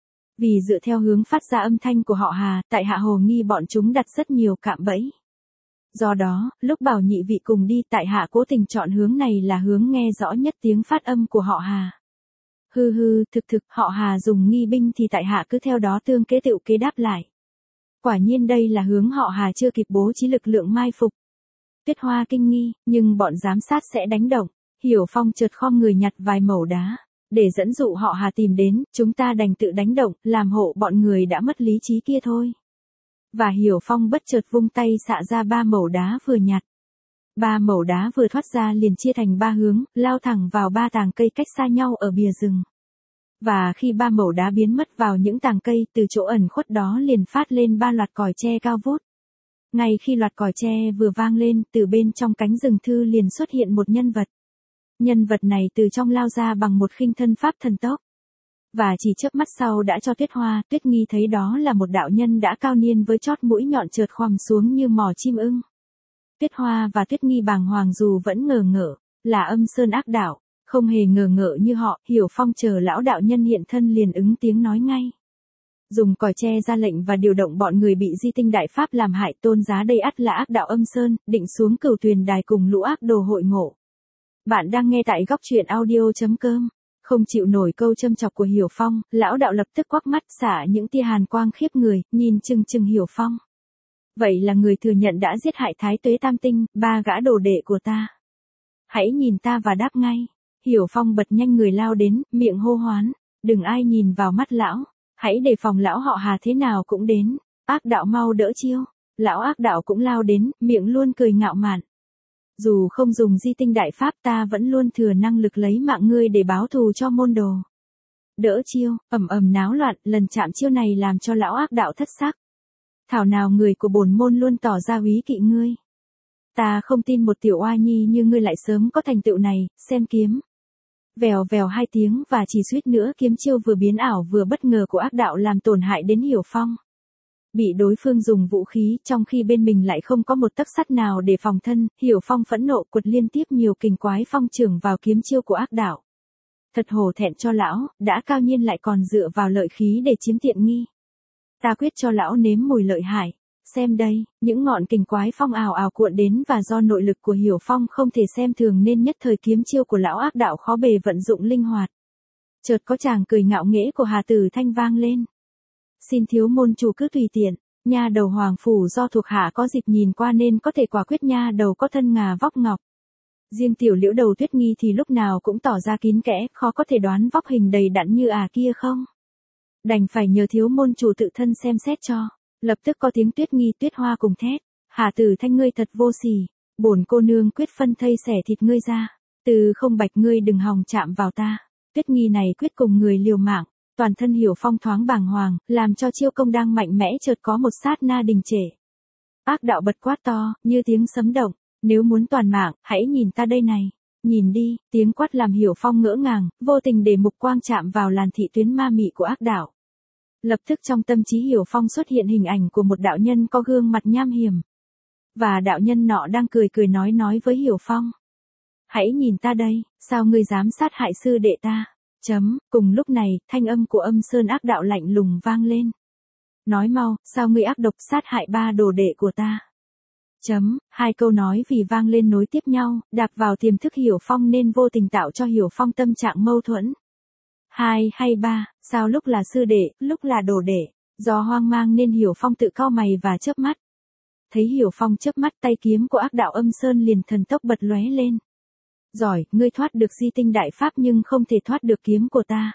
Speaker 1: Vì dựa theo hướng phát ra âm thanh của họ Hà, tại hạ hồ nghi bọn chúng đặt rất nhiều cạm bẫy. Do đó, lúc bảo nhị vị cùng đi, tại hạ cố tình chọn hướng này là hướng nghe rõ nhất tiếng phát âm của họ Hà. Hừ hừ, thực thực, họ Hà dùng nghi binh thì tại hạ cứ theo đó tương kế tựu kế đáp lại. Quả nhiên đây là hướng họ Hà chưa kịp bố trí lực lượng mai phục. Tuyết Hoa kinh nghi, nhưng bọn giám sát sẽ đánh động. Hiểu Phong chợt khom người nhặt vài mẩu đá. Để dẫn dụ họ Hà tìm đến, chúng ta đành tự đánh động, làm hộ bọn người đã mất lý trí kia thôi. Và Hiểu Phong bất chợt vung tay xạ ra ba mẩu đá vừa nhặt. Ba mẩu đá vừa thoát ra liền chia thành ba hướng, lao thẳng vào ba tàng cây cách xa nhau ở bìa rừng. Và khi ba mẩu đá biến mất vào những tàng cây, từ chỗ ẩn khuất đó liền phát lên ba loạt còi tre cao vút. Ngay khi loạt còi tre vừa vang lên, từ bên trong cánh rừng thư liền xuất hiện một nhân vật. Nhân vật này từ trong lao ra bằng một khinh thân pháp thần tốc. Và chỉ chớp mắt sau đã cho Tuyết Hoa, Tuyết Nghi thấy đó là một đạo nhân đã cao niên với chót mũi nhọn trượt khoằm xuống như mỏ chim ưng. Tuyết Hoa và Tuyết Nghi bàng hoàng dù vẫn ngờ ngợ, là Âm Sơn ác đạo, không hề ngờ ngợ như họ. Hiểu Phong chờ lão đạo nhân hiện thân liền ứng tiếng nói ngay. Dùng còi tre ra lệnh và điều động bọn người bị di tinh đại pháp làm hại, tôn giá đây ắt là ác đạo Âm Sơn, định xuống Cửu Tuyền Đài cùng lũ ác đồ hội ngộ. Bạn đang nghe tại góc truyện audio.com. Không chịu nổi câu châm chọc của Hiểu Phong, lão đạo lập tức quắc mắt xả những tia hàn quang khiếp người, nhìn chừng chừng Hiểu Phong. Vậy là người thừa nhận đã giết hại Thái Tuế Tam Tinh, ba gã đồ đệ của ta. Hãy nhìn ta và đáp ngay. Hiểu Phong bật nhanh người lao đến, miệng hô hoán. Đừng ai nhìn vào mắt lão. Hãy đề phòng lão họ Hà thế nào cũng đến. Ác đạo mau đỡ chiêu. Lão ác đạo cũng lao đến, miệng luôn cười ngạo mạn. Dù không dùng di tinh đại pháp ta vẫn luôn thừa năng lực lấy mạng ngươi để báo thù cho môn đồ. Đỡ chiêu, ầm ầm náo loạn, lần chạm chiêu này làm cho lão ác đạo thất sắc. Thảo nào người của bổn môn luôn tỏ ra úy kỵ ngươi. Ta không tin một tiểu oa nhi như ngươi lại sớm có thành tựu này, xem kiếm. Vèo vèo hai tiếng và chỉ suýt nữa kiếm chiêu vừa biến ảo vừa bất ngờ của ác đạo làm tổn hại đến Hiểu Phong. Bị đối phương dùng vũ khí trong khi bên mình lại không có một tấc sắt nào để phòng thân, Hiểu Phong phẫn nộ quật liên tiếp nhiều kình quái phong trưởng vào kiếm chiêu của ác đạo. Thật hổ thẹn cho lão, đã cao nhiên lại còn dựa vào lợi khí để chiếm tiện nghi. Ta quyết cho lão nếm mùi lợi hại. Xem đây, những ngọn kình quái phong ào ào cuộn đến và do nội lực của Hiểu Phong không thể xem thường nên nhất thời kiếm chiêu của lão ác đạo khó bề vận dụng linh hoạt. Chợt có chàng cười ngạo nghễ của Hà Tử Thanh vang lên. Xin thiếu môn chủ cứ tùy tiện, nha đầu hoàng phủ do thuộc hạ có dịp nhìn qua nên có thể quả quyết nha đầu có thân ngà vóc ngọc. Riêng tiểu liễu đầu Tuyết Nghi thì lúc nào cũng tỏ ra kín kẽ, khó có thể đoán vóc hình đầy đặn như à kia không. Đành phải nhờ thiếu môn chủ tự thân xem xét cho. Lập tức có tiếng Tuyết Nghi Tuyết Hoa cùng thét. Hà Tử Thanh ngươi thật vô sỉ, bổn cô nương quyết phân thây xẻ thịt ngươi ra. Từ Không Bạch ngươi đừng hòng chạm vào ta. Tuyết Nghi này quyết cùng người liều mạng, toàn thân Hiểu Phong thoáng bàng hoàng, làm cho chiêu công đang mạnh mẽ chợt có một sát na đình trệ. Ác đạo bật quát to, như tiếng sấm động, nếu muốn toàn mạng, hãy nhìn ta đây này. Nhìn đi, tiếng quát làm Hiểu Phong ngỡ ngàng, vô tình để mục quang chạm vào làn thị tuyến ma mị của ác đạo. Lập tức trong tâm trí Hiểu Phong xuất hiện hình ảnh của một đạo nhân có gương mặt nham hiểm. Và đạo nhân nọ đang cười cười nói nói với Hiểu Phong. Hãy nhìn ta đây, sao ngươi dám sát hại sư đệ ta? Chấm, cùng lúc này, thanh âm của Âm Sơn ác đạo lạnh lùng vang lên. Nói mau, sao ngươi ác độc sát hại ba đồ đệ của ta? Chấm, hai câu nói vì vang lên nối tiếp nhau, đạp vào tiềm thức Hiểu Phong nên vô tình tạo cho Hiểu Phong tâm trạng mâu thuẫn. Hai hay ba, sao lúc là sư đệ, lúc là đồ đệ, do hoang mang nên Hiểu Phong tự cau mày và chớp mắt. Thấy Hiểu Phong chớp mắt tay kiếm của ác đạo Âm Sơn liền thần tốc bật lóe lên. Giỏi, ngươi thoát được di tinh đại pháp nhưng không thể thoát được kiếm của ta.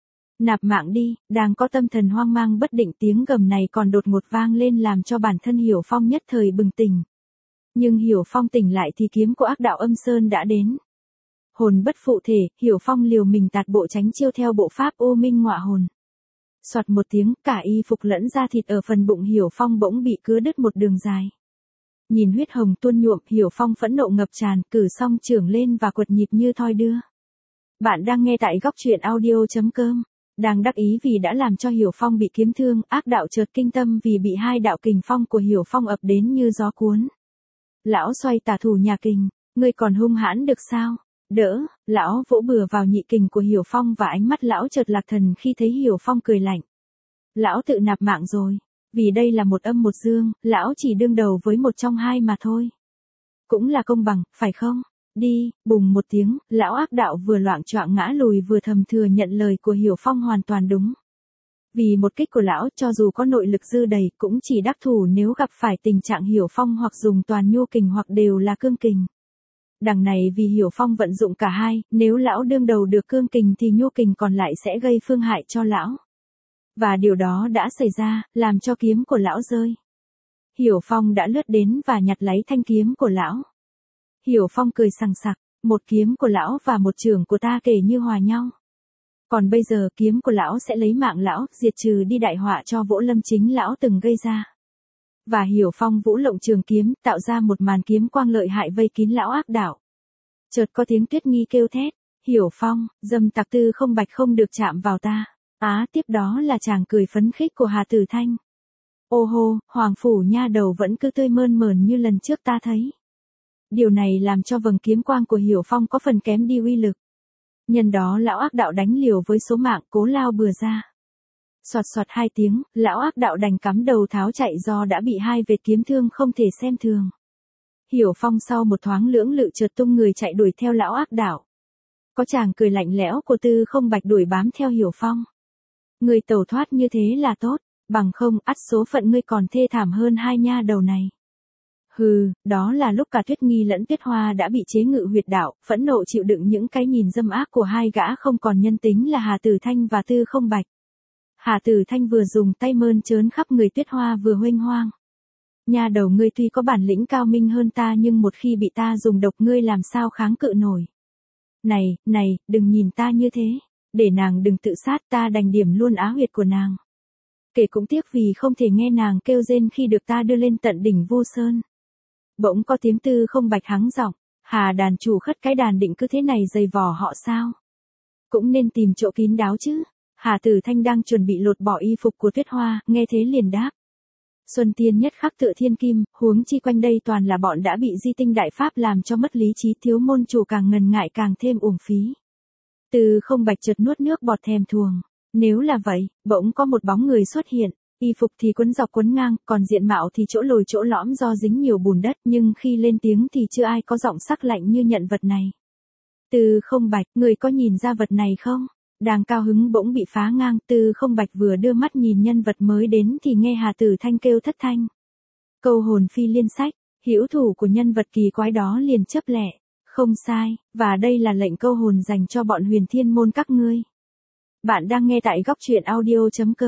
Speaker 1: Nạp mạng đi, đang có tâm thần hoang mang bất định tiếng gầm này còn đột ngột vang lên làm cho bản thân Hiểu Phong nhất thời bừng tỉnh. Nhưng Hiểu Phong tỉnh lại thì kiếm của ác đạo Âm Sơn đã đến. Hồn bất phụ thể, Hiểu Phong liều mình tạt bộ tránh chiêu theo bộ pháp ô minh ngọa hồn. Soạt một tiếng, cả y phục lẫn da thịt ở phần bụng Hiểu Phong bỗng bị cứa đứt một đường dài. Nhìn huyết hồng tuôn nhuộm, Hiểu Phong phẫn nộ ngập tràn, cử song chưởng lên và quật nhịp như thoi đưa. Bạn đang nghe tại góc truyện audio chấm com. Đang đắc ý vì đã làm cho Hiểu Phong bị kiếm thương, ác đạo chợt kinh tâm vì bị hai đạo kình phong của Hiểu Phong ập đến như gió cuốn. Lão xoay tà thủ nhà kình, ngươi còn hung hãn được sao? Đỡ, lão vỗ bừa vào nhị kình của Hiểu Phong và ánh mắt lão chợt lạc thần khi thấy Hiểu Phong cười lạnh. Lão tự nạp mạng rồi. Vì đây là một âm một dương, lão chỉ đương đầu với một trong hai mà thôi. Cũng là công bằng, phải không? Đi, bùng một tiếng, lão ác đạo vừa loạng choạng ngã lùi vừa thầm thừa nhận lời của Hiểu Phong hoàn toàn đúng. Vì một kích của lão cho dù có nội lực dư đầy cũng chỉ đắc thủ nếu gặp phải tình trạng Hiểu Phong hoặc dùng toàn nhu kình hoặc đều là cương kình. Đằng này vì Hiểu Phong vận dụng cả hai, nếu lão đương đầu được cương kình thì nhu kình còn lại sẽ gây phương hại cho lão. Và điều đó đã xảy ra, làm cho kiếm của lão rơi. Hiểu Phong đã lướt đến và nhặt lấy thanh kiếm của lão. Hiểu Phong cười sằng sặc, một kiếm của lão và một chưởng của ta kể như hòa nhau. Còn bây giờ kiếm của lão sẽ lấy mạng lão, diệt trừ đi đại họa cho Vỗ Lâm chính lão từng gây ra. Và Hiểu Phong vũ lộng trường kiếm, tạo ra một màn kiếm quang lợi hại vây kín lão ác đạo. Chợt có tiếng Tuyết Nghi kêu thét, Hiểu Phong, dâm tặc Tư Không Bạch không được chạm vào ta. Á tiếp đó là chàng cười phấn khích của Hà Tử Thanh. Ô hô, hoàng phủ nha đầu vẫn cứ tươi mơn mởn như lần trước ta thấy. Điều này làm cho vầng kiếm quang của Hiểu Phong có phần kém đi uy lực. Nhân đó lão ác đạo đánh liều với số mạng cố lao bừa ra. Soạt soạt hai tiếng, lão ác đạo đành cắm đầu tháo chạy do đã bị hai vệt kiếm thương không thể xem thường. Hiểu Phong sau một thoáng lưỡng lự chợt tung người chạy đuổi theo lão ác đạo. Có chàng cười lạnh lẽo của Tư Không Bạch đuổi bám theo Hiểu Phong. Người tẩu thoát như thế là tốt, bằng không ắt số phận ngươi còn thê thảm hơn hai nha đầu này. Hừ, đó là lúc cả Tuyết Nghi lẫn Tuyết Hoa đã bị chế ngự huyệt đạo, phẫn nộ chịu đựng những cái nhìn dâm ác của hai gã không còn nhân tính là Hà Tử Thanh và Tư Không Bạch. Hà Tử Thanh vừa dùng tay mơn trớn khắp người Tuyết Hoa vừa huênh hoang. Nha đầu ngươi tuy có bản lĩnh cao minh hơn ta nhưng một khi bị ta dùng độc ngươi làm sao kháng cự nổi. Này, này, đừng nhìn ta như thế. Để nàng đừng tự sát ta đành điểm luôn á huyệt của nàng. Kể cũng tiếc vì không thể nghe nàng kêu rên khi được ta đưa lên tận đỉnh Vô Sơn. Bỗng có tiếng Tư Không Bạch hắng giọng, Hà đàn chủ khất cái đàn định cứ thế này dày vò họ sao? Cũng nên tìm chỗ kín đáo chứ. Hà Tử Thanh đang chuẩn bị lột bỏ y phục của Tuyết Hoa, nghe thế liền đáp. Xuân tiên nhất khắc tựa thiên kim, huống chi quanh đây toàn là bọn đã bị di tinh đại pháp làm cho mất lý trí thiếu môn chủ càng ngần ngại càng thêm uổng phí. Tư Không Bạch chợt nuốt nước bọt thèm thuồng. Nếu là vậy, bỗng có một bóng người xuất hiện, y phục thì quấn dọc quấn ngang, còn diện mạo thì chỗ lồi chỗ lõm do dính nhiều bùn đất, nhưng khi lên tiếng thì chưa ai có giọng sắc lạnh như nhận vật này. Tư Không Bạch, người có nhìn ra vật này không? Đang cao hứng bỗng bị phá ngang, Tư Không Bạch vừa đưa mắt nhìn nhân vật mới đến thì nghe Hà Tử Thanh kêu thất thanh. Câu hồn phi liên sách, hữu thủ của nhân vật kỳ quái đó liền chớp lẹ. Không sai, và đây là lệnh câu hồn dành cho bọn Huyền Thiên môn các ngươi. Bạn đang nghe tại góc truyện audio chấm com.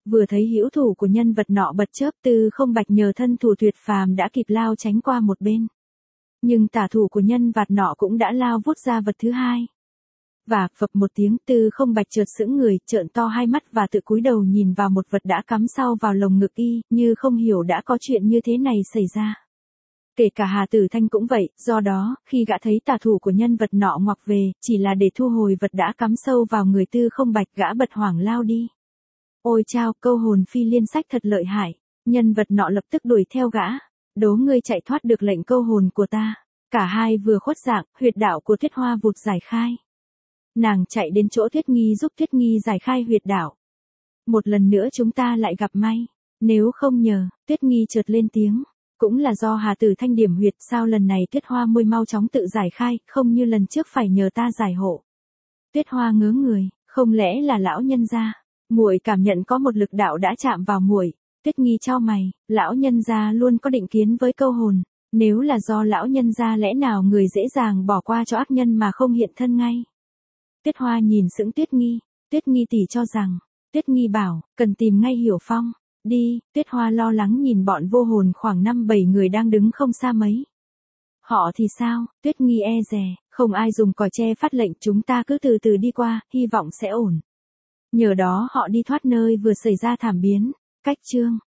Speaker 1: Vừa thấy hữu thủ của nhân vật nọ bật chớp, Tư Không Bạch nhờ thân thủ tuyệt phàm đã kịp lao tránh qua một bên. Nhưng tả thủ của nhân vật nọ cũng đã lao vút ra vật thứ hai. Và phập một tiếng, Tư Không Bạch chợt sững người, trợn to hai mắt và tự cúi đầu nhìn vào một vật đã cắm sau vào lồng ngực y, như không hiểu đã có chuyện như thế này xảy ra. Kể cả Hà Tử Thanh cũng vậy, do đó, khi gã thấy tả thủ của nhân vật nọ ngoặc về, chỉ là để thu hồi vật đã cắm sâu vào người Tư Không Bạch, gã bật hoảng lao đi. Ôi chao, câu hồn phi liên sách thật lợi hại. Nhân vật nọ lập tức đuổi theo gã. Đố ngươi chạy thoát được lệnh câu hồn của ta. Cả hai vừa khuất dạng, huyệt đạo của Tuyết Hoa vụt giải khai. Nàng chạy đến chỗ Tuyết Nghi giúp Tuyết Nghi giải khai huyệt đạo. Một lần nữa chúng ta lại gặp may. Nếu không nhờ, Tuyết Nghi chợt lên tiếng. Cũng là do Hà Tử Thanh điểm huyệt, sao lần này Tuyết Hoa môi mau chóng tự giải khai, không như lần trước phải nhờ ta giải hộ. Tuyết Hoa ngớ người, không lẽ là lão nhân gia? Muội cảm nhận có một lực đạo đã chạm vào muội. Tuyết Nghi chau mày, lão nhân gia luôn có định kiến với câu hồn. Nếu là do lão nhân gia, lẽ nào người dễ dàng bỏ qua cho ác nhân mà không hiện thân ngay? Tuyết Hoa nhìn sững Tuyết Nghi. Tuyết Nghi tỷ cho rằng, Tuyết Nghi bảo, cần tìm ngay Hiểu Phong. Đi, Tuyết Hoa lo lắng nhìn bọn vô hồn khoảng năm bảy người đang đứng không xa mấy. Họ thì sao? Tuyết Nghi e dè, không ai dùng còi tre phát lệnh, chúng ta cứ từ từ đi qua, hy vọng sẽ ổn. Nhờ đó họ đi thoát nơi vừa xảy ra thảm biến. Cách chương